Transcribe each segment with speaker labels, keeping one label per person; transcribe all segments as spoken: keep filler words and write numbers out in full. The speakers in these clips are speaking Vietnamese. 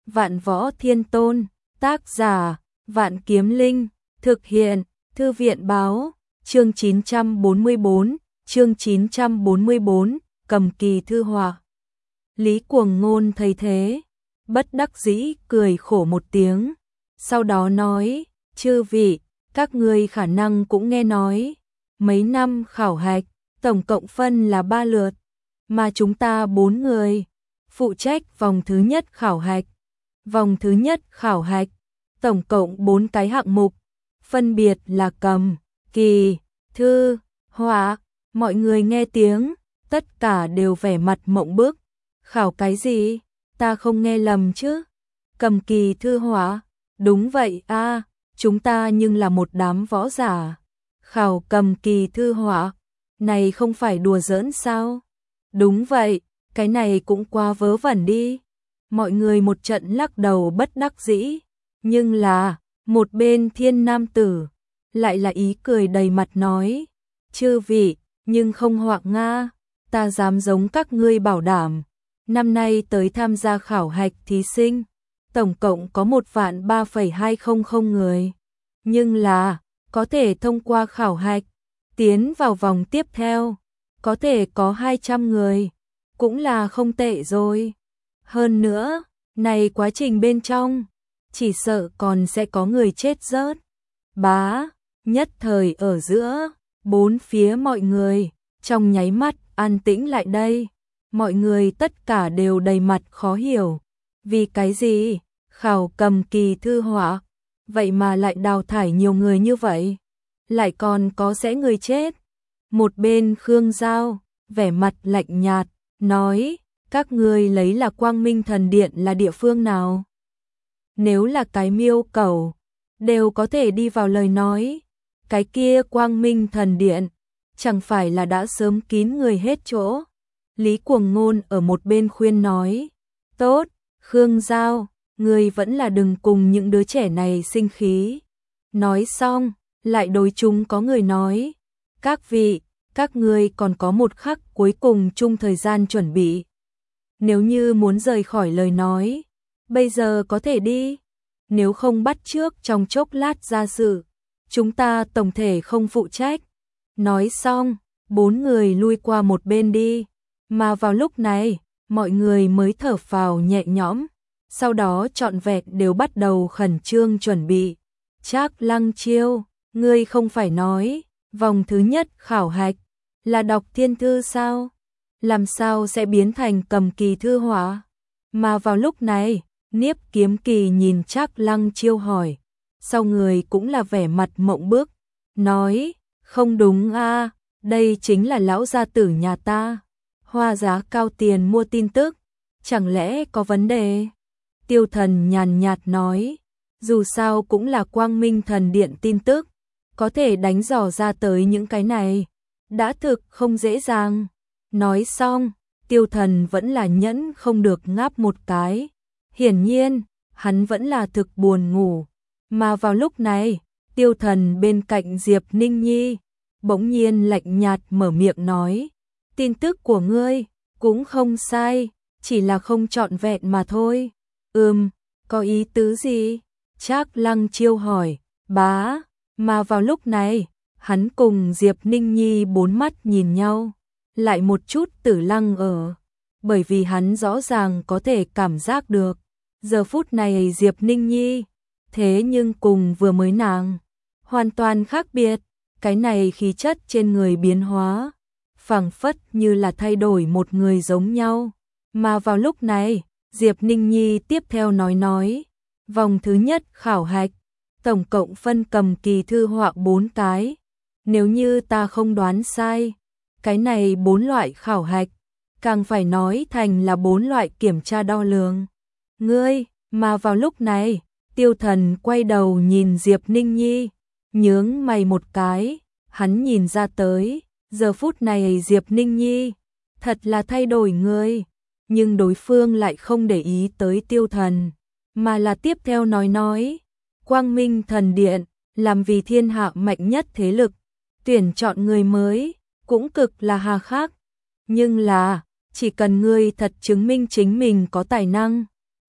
Speaker 1: Vạn Võ Thiên Tôn, tác giả, Vạn Kiếm Linh, thực hiện, Thư viện báo, chương chín trăm bốn mươi bốn, chương chín trăm bốn mươi bốn, Cầm Kỳ Thư Họa. Lý Cuồng Ngôn thấy thế, bất đắc dĩ cười khổ một tiếng, sau đó nói, chư vị, các ngươi khả năng cũng nghe nói, mấy năm khảo hạch, tổng cộng phân là ba lượt, mà chúng ta bốn người, phụ trách vòng thứ nhất khảo hạch. Vòng thứ nhất khảo hạch, tổng cộng bốn cái hạng mục, phân biệt là cầm, kỳ, thư, họa. Mọi người nghe tiếng, tất cả đều vẻ mặt mộng bức. Khảo cái gì? Ta không nghe lầm chứ? Cầm kỳ thư họa? Đúng vậy a, à, chúng ta nhưng là một đám võ giả. Khảo cầm kỳ thư họa, này không phải đùa giỡn sao? Đúng vậy, cái này cũng quá vớ vẩn đi. Mọi người một trận lắc đầu bất đắc dĩ, nhưng là, một bên Thiên nam tử, lại là ý cười đầy mặt nói, chư vị, nhưng không hoạc nga, ta dám giống các ngươi bảo đảm, năm nay tới tham gia khảo hạch thí sinh, tổng cộng có một vạn ba phẩy hai không không người, nhưng là, có thể thông qua khảo hạch, tiến vào vòng tiếp theo, có thể có hai trăm người, cũng là không tệ rồi. Hơn nữa, này quá trình bên trong, chỉ sợ còn sẽ có người chết rớt. Bá, nhất thời ở giữa, bốn phía mọi người, trong nháy mắt an tĩnh lại đây. Mọi người tất cả đều đầy mặt khó hiểu. Vì cái gì? Khảo cầm kỳ thư họa, vậy mà lại đào thải nhiều người như vậy? Lại còn có sẽ người chết? Một bên Khương Giao, vẻ mặt lạnh nhạt, nói, các ngươi lấy là Quang Minh Thần Điện là địa phương nào? Nếu là cái miêu cầu, đều có thể đi vào lời nói. Cái kia Quang Minh Thần Điện, chẳng phải là đã sớm kín người hết chỗ. Lý Cuồng Ngôn ở một bên khuyên nói, tốt, Khương Giao, ngươi vẫn là đừng cùng những đứa trẻ này sinh khí. Nói xong, lại đối chúng có người nói, các vị, các ngươi còn có một khắc cuối cùng chung thời gian chuẩn bị. Nếu như muốn rời khỏi lời nói, bây giờ có thể đi. Nếu không bắt trước trong chốc lát ra sự, chúng ta tổng thể không phụ trách. Nói xong, bốn người lui qua một bên đi. Mà vào lúc này, mọi người mới thở phào nhẹ nhõm. Sau đó trọn vẹn đều bắt đầu khẩn trương chuẩn bị. Trác Lăng Chiêu, ngươi không phải nói, vòng thứ nhất khảo hạch là đọc thiên thư sao? Làm sao sẽ biến thành cầm kỳ thư họa? Mà vào lúc này, Niếp Kiếm Kỳ nhìn Trác Lăng Chiêu hỏi, sau người cũng là vẻ mặt mộng bức, nói, không đúng a, à, đây chính là lão gia tử nhà ta, hoa giá cao tiền mua tin tức, chẳng lẽ có vấn đề? Tiêu Thần nhàn nhạt nói, dù sao cũng là Quang Minh Thần Điện tin tức, có thể đánh dò ra tới những cái này, đã thực không dễ dàng. Nói xong, Tiêu Thần vẫn là nhẫn không được ngáp một cái. Hiển nhiên, hắn vẫn là thực buồn ngủ. Mà vào lúc này, Tiêu Thần bên cạnh Diệp Ninh Nhi, bỗng nhiên lạnh nhạt mở miệng nói, tin tức của ngươi, cũng không sai, chỉ là không trọn vẹn mà thôi. Ừm, có ý tứ gì? Trác Lăng Chiêu hỏi, bá, mà vào lúc này, hắn cùng Diệp Ninh Nhi bốn mắt nhìn nhau. Lại một chút tử lăng ở, bởi vì hắn rõ ràng có thể cảm giác được, giờ phút này Diệp Ninh Nhi, thế nhưng cùng vừa mới nàng, hoàn toàn khác biệt, cái này khí chất trên người biến hóa, phảng phất như là thay đổi một người giống nhau, mà vào lúc này, Diệp Ninh Nhi tiếp theo nói nói, vòng thứ nhất khảo hạch, tổng cộng phân cầm kỳ thư họa bốn cái, nếu như ta không đoán sai, cái này bốn loại khảo hạch, càng phải nói thành là bốn loại kiểm tra đo lường. Ngươi, mà vào lúc này, Tiêu Thần quay đầu nhìn Diệp Ninh Nhi, nhướng mày một cái, hắn nhìn ra tới, giờ phút này Diệp Ninh Nhi, thật là thay đổi người, nhưng đối phương lại không để ý tới Tiêu Thần, mà là tiếp theo nói nói, Quang Minh Thần Điện, làm vì thiên hạ mạnh nhất thế lực, tuyển chọn người mới, cũng cực là hà khắc, nhưng là, chỉ cần ngươi thật chứng minh chính mình có tài năng,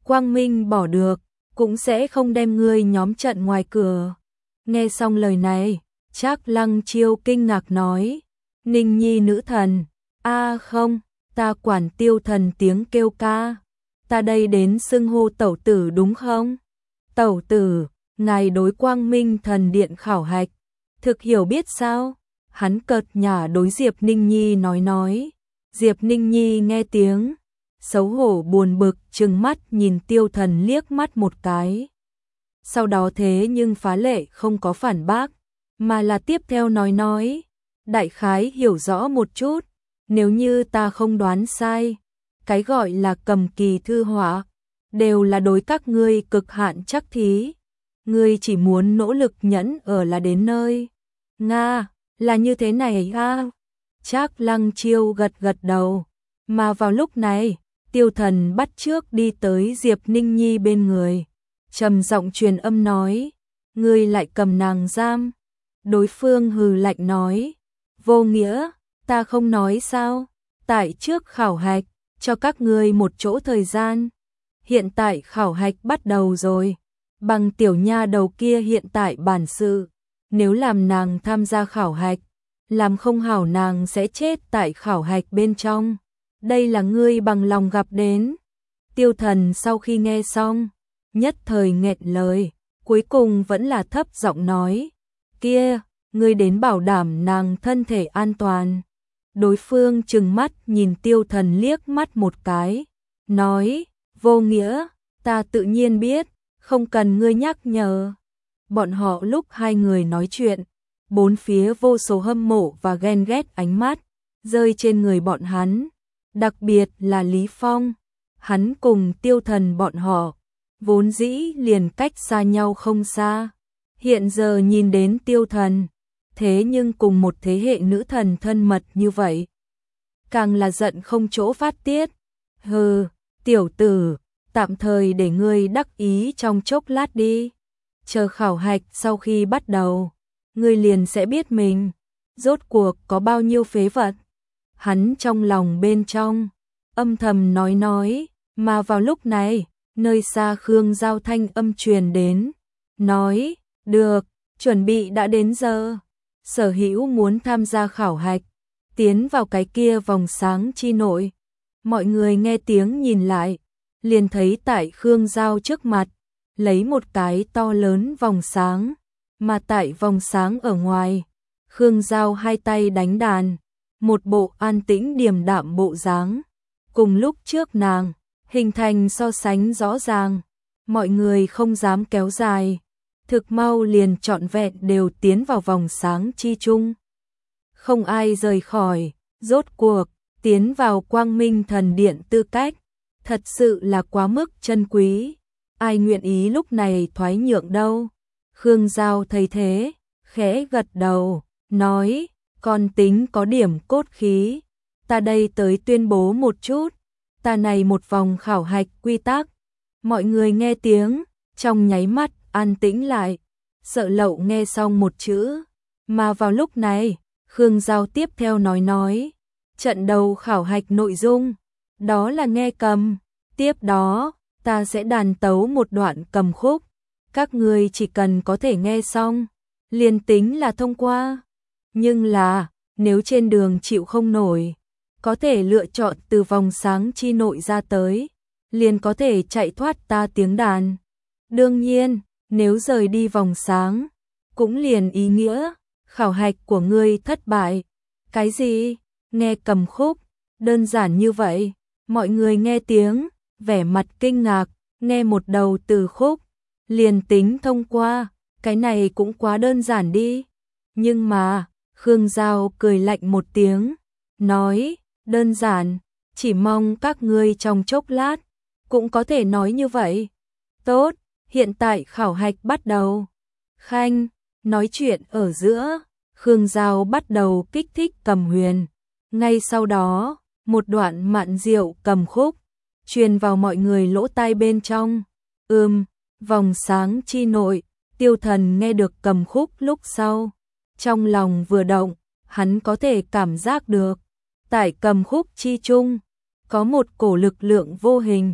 Speaker 1: Quang Minh bỏ được, cũng sẽ không đem ngươi nhóm trận ngoài cửa. Nghe xong lời này, Trác Lăng Chiêu kinh ngạc nói, Ninh Nhi nữ thần, a không, ta quản Tiêu thần tiếng kêu ca, ta đây đến xưng hô tẩu tử đúng không? Tẩu tử, ngài đối Quang Minh thần điện khảo hạch, thực hiểu biết sao? Hắn cợt nhả đối Diệp Ninh Nhi nói nói. Diệp Ninh Nhi nghe tiếng, xấu hổ buồn bực trừng mắt nhìn Tiêu thần liếc mắt một cái. Sau đó thế nhưng phá lệ không có phản bác, mà là tiếp theo nói nói, đại khái hiểu rõ một chút, nếu như ta không đoán sai, cái gọi là cầm kỳ thư họa, đều là đối các ngươi cực hạn chắc thí, ngươi chỉ muốn nỗ lực nhẫn ở là đến nơi. Nga, là như thế này a. Trác Lăng Chiêu gật gật đầu, mà vào lúc này, Tiêu thần bắt trước đi tới Diệp Ninh Nhi bên người, trầm giọng truyền âm nói, ngươi lại cầm nàng giam. Đối phương hừ lạnh nói, vô nghĩa, ta không nói sao, tại trước khảo hạch, cho các ngươi một chỗ thời gian. Hiện tại khảo hạch bắt đầu rồi, bằng tiểu nha đầu kia hiện tại bản sự, nếu làm nàng tham gia khảo hạch, làm không hảo nàng sẽ chết tại khảo hạch bên trong. Đây là ngươi bằng lòng gặp đến. Tiêu thần sau khi nghe xong, nhất thời nghẹn lời, cuối cùng vẫn là thấp giọng nói, kia, ngươi đến bảo đảm nàng thân thể an toàn. Đối phương trừng mắt nhìn Tiêu thần liếc mắt một cái, nói, vô nghĩa, ta tự nhiên biết, không cần ngươi nhắc nhở. Bọn họ lúc hai người nói chuyện, bốn phía vô số hâm mộ và ghen ghét ánh mắt rơi trên người bọn hắn, đặc biệt là Lý Phong. Hắn cùng Tiêu thần bọn họ vốn dĩ liền cách xa nhau không xa, hiện giờ nhìn đến Tiêu thần, thế nhưng cùng một thế hệ nữ thần thân mật như vậy, càng là giận không chỗ phát tiết. Hừ, tiểu tử, tạm thời để ngươi đắc ý trong chốc lát đi, chờ khảo hạch sau khi bắt đầu, ngươi liền sẽ biết mình rốt cuộc có bao nhiêu phế vật. Hắn trong lòng bên trong âm thầm nói nói, mà vào lúc này, nơi xa Khương Giao thanh âm truyền đến, nói, được, chuẩn bị đã đến giờ. Sở hữu muốn tham gia khảo hạch, tiến vào cái kia vòng sáng chi nội. Mọi người nghe tiếng nhìn lại, liền thấy tại Khương Giao trước mặt, lấy một cái to lớn vòng sáng, mà tại vòng sáng ở ngoài, Khương Giao hai tay đánh đàn, một bộ an tĩnh điềm đạm bộ dáng. Cùng lúc trước nàng, hình thành so sánh rõ ràng, mọi người không dám kéo dài, thực mau liền trọn vẹn đều tiến vào vòng sáng chi chung. Không ai rời khỏi, rốt cuộc, tiến vào Quang Minh thần điện tư cách, thật sự là quá mức chân quý, ai nguyện ý lúc này thoái nhượng đâu. Khương Giao thấy thế, khẽ gật đầu, nói, con tính có điểm cốt khí, ta đây tới tuyên bố một chút, ta này một vòng khảo hạch quy tắc. Mọi người nghe tiếng, trong nháy mắt an tĩnh lại, sợ lậu nghe xong một chữ, mà vào lúc này, Khương Giao tiếp theo nói nói, trận đầu khảo hạch nội dung, đó là nghe cầm, tiếp đó, ta sẽ đàn tấu một đoạn cầm khúc, các người chỉ cần có thể nghe xong, liền tính là thông qua. Nhưng là, nếu trên đường chịu không nổi, có thể lựa chọn từ vòng sáng chi nội ra tới, liền có thể chạy thoát ta tiếng đàn. Đương nhiên, nếu rời đi vòng sáng, cũng liền ý nghĩa, khảo hạch của ngươi thất bại. Cái gì? Nghe cầm khúc, đơn giản như vậy, mọi người nghe tiếng, vẻ mặt kinh ngạc, nghe một đầu từ khúc, liền tính thông qua, cái này cũng quá đơn giản đi. Nhưng mà, Khương Giao cười lạnh một tiếng, nói, đơn giản, chỉ mong các ngươi trong chốc lát, cũng có thể nói như vậy. Tốt, hiện tại khảo hạch bắt đầu. Khanh, nói chuyện ở giữa, Khương Giao bắt đầu kích thích cầm huyền. Ngay sau đó, một đoạn mạn diệu cầm khúc, truyền vào mọi người lỗ tai bên trong. Ừm, vòng sáng chi nội, Tiêu thần nghe được cầm khúc lúc sau. Trong lòng vừa động, hắn có thể cảm giác được, tại cầm khúc chi chung, có một cổ lực lượng vô hình,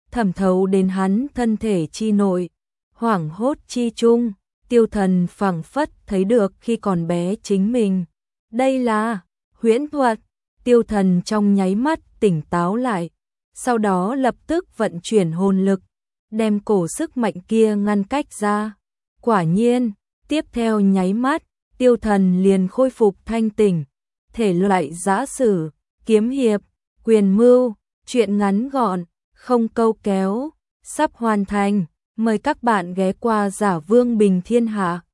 Speaker 1: thẩm thấu đến hắn thân thể chi nội, hoảng hốt chi chung, Tiêu Thần phảng phất thấy được khi còn bé chính mình. Đây là huyễn thuật. Tiêu Thần trong nháy mắt tỉnh táo lại, sau đó lập tức vận chuyển hồn lực, đem cổ sức mạnh kia ngăn cách ra. Quả nhiên, tiếp theo nháy mắt, Tiêu Thần liền khôi phục thanh tỉnh. Thể loại giã sử, kiếm hiệp, quyền mưu, truyện ngắn gọn, không câu kéo, sắp hoàn thành. Mời các bạn ghé qua Giả Vương Bình Thiên Hạ.